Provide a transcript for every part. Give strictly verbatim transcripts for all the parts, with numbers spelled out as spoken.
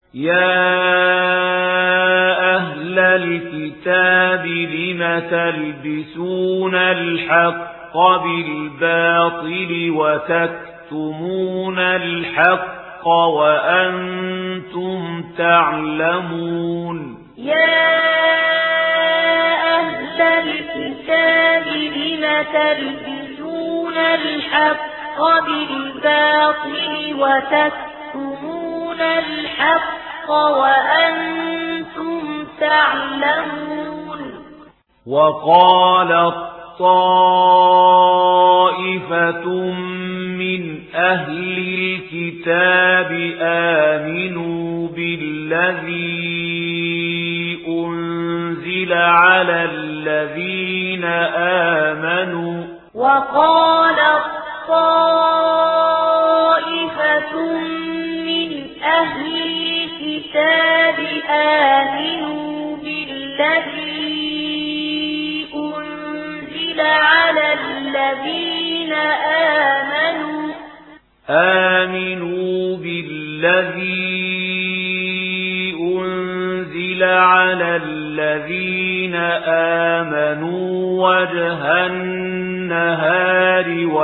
يا أهل الكتاب لم تلبسون الحق بالباطل وتكتمون الحق وأنتم تعلمون يا أهل الكتاب لم تلبسون الحق بالباطل وتكتمون الحق وأنتم تعلمون وقالت طائفة من أهل الكتاب آمنوا بالذي أنزل على الذين آمنوا وقالت طائفة من أهل الكتاب آمنوا بالذي أنزل على الذين آمنوا آمنوا بالذي أنزل على الذين آمنوا وجه النهار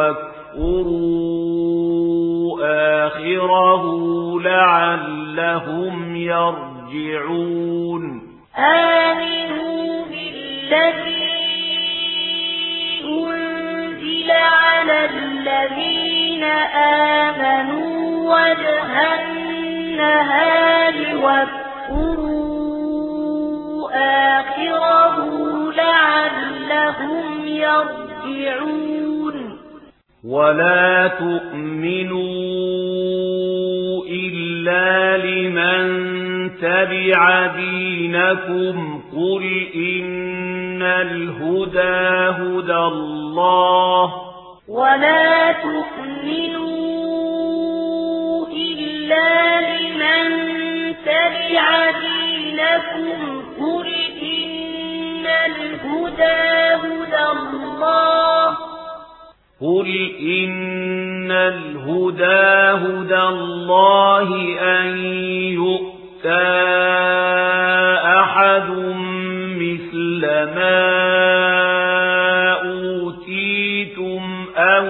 واكفروا آخره لعلهم يرجعون آمنوا بالذي أنزل على الذين آمنوا وجه النهار واكفروا آخره لعلهم يرجعون ولا تؤمنوا إلا لمن تبع دينكم قل إن الهدى هدى الله ولا تؤمنوا إلا لمن تبع دينكم قل إن الهدى هدى الله قل إن الهدى هدى الله أن يؤتى أحد مثل ما أوتيتم أو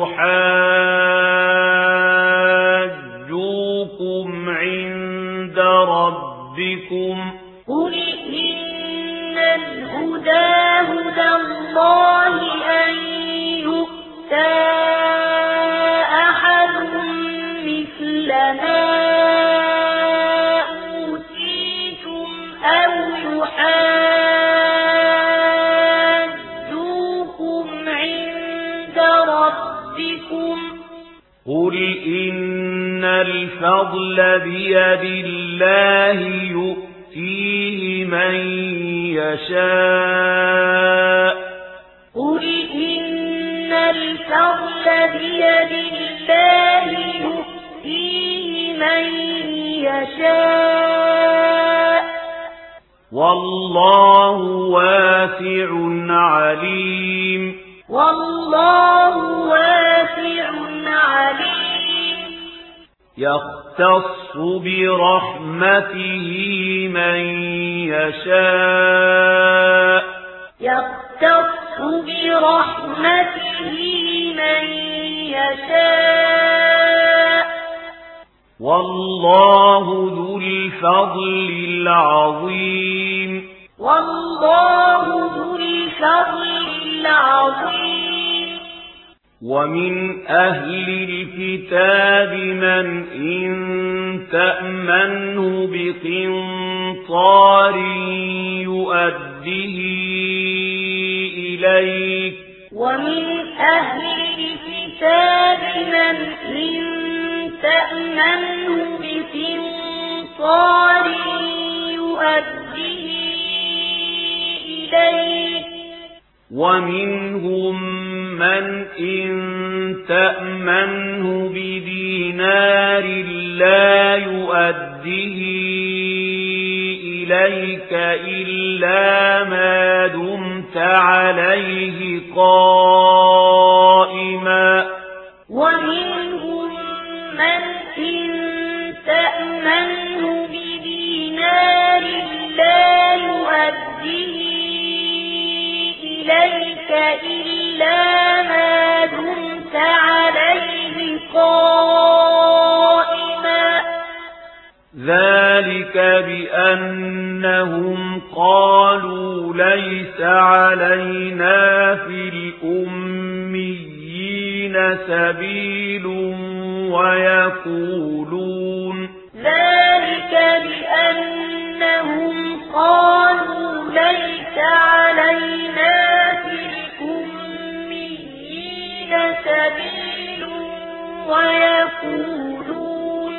يحاجوكم عند ربكم قل إن الهدى هدى الله أن يؤتى أحد مثل ما أوتيتم أو يحاجوكم عند ربكم قل إن الفضل بيد الله يؤتيه من يشاء قل إن الفضل بيد الله يؤتيه من يشاء والله واسع عليم والله واسع عليم يختص برحمته من يشاء يختص برحمته من يشاء والله ذو الفضل العظيم والله ذو الفضل العظيم ومن أهل الكتاب من إن تأمنه بقنطار يؤديه إليك ومن أهل الكتاب من إن تأمنه بقنطار يؤديه إليك ومنهم من إن تأمنه بدينار لا يؤديه إليك إلا ما دمت عليه قائما ومنهم من إن تأمنه بدينار إليك إلا ما دمت عليه قائما ذلك بأنهم قالوا ليس علينا في الأميين سبيل ويقولون ذلك بأنهم قالوا ليس علينا في الأميين سبيل ويقولون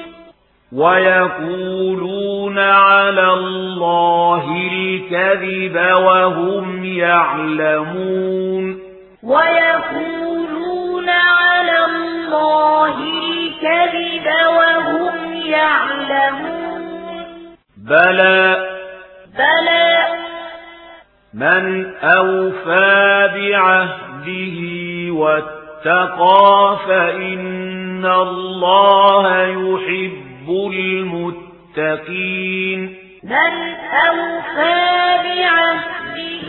ويقولون على الله الكذب وهم يعلمون ويقولون على الله الكذب وهم يعلمون بلى بلى من أوفى بعهده واتقى فإن الله يحب المتقين من أوفى بعهده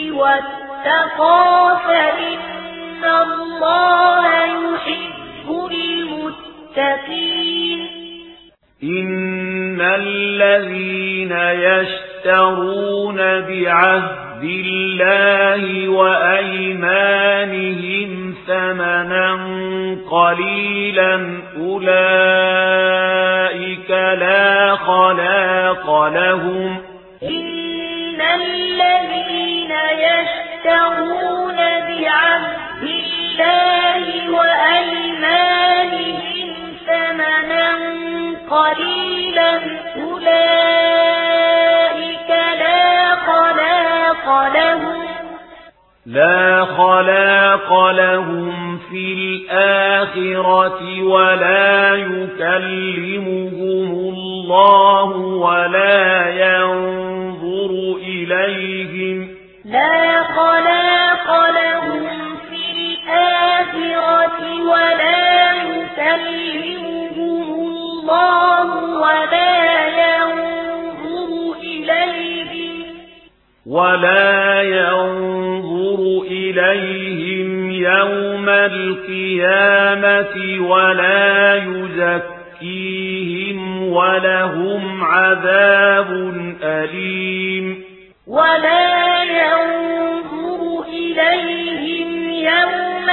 واتقى فإن الله يحب المتقين إن الذين يشترون بعهد الله وأيمانهم ثمنا قليلا أولئك لا خلاق لهم إن الذين يشترون بعهد الله وأيمانهم ثمنا قليلا أولئك لا خلاق لهم لا خلاق لهم في الآخرة ولا يكلمهم الله ولا ينظر إليهم لا خلاق لهم في الآخرة ولا يكلمهم الله ولا ينظر إليهم ولا ينظر إليهم يوم القيامة ولا يزكيهم ولهم عذاب أليم ولا ينظر إليهم يوم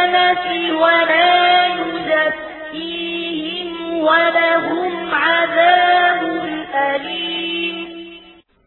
القيامة ولا يزكيهم ولهم عذاب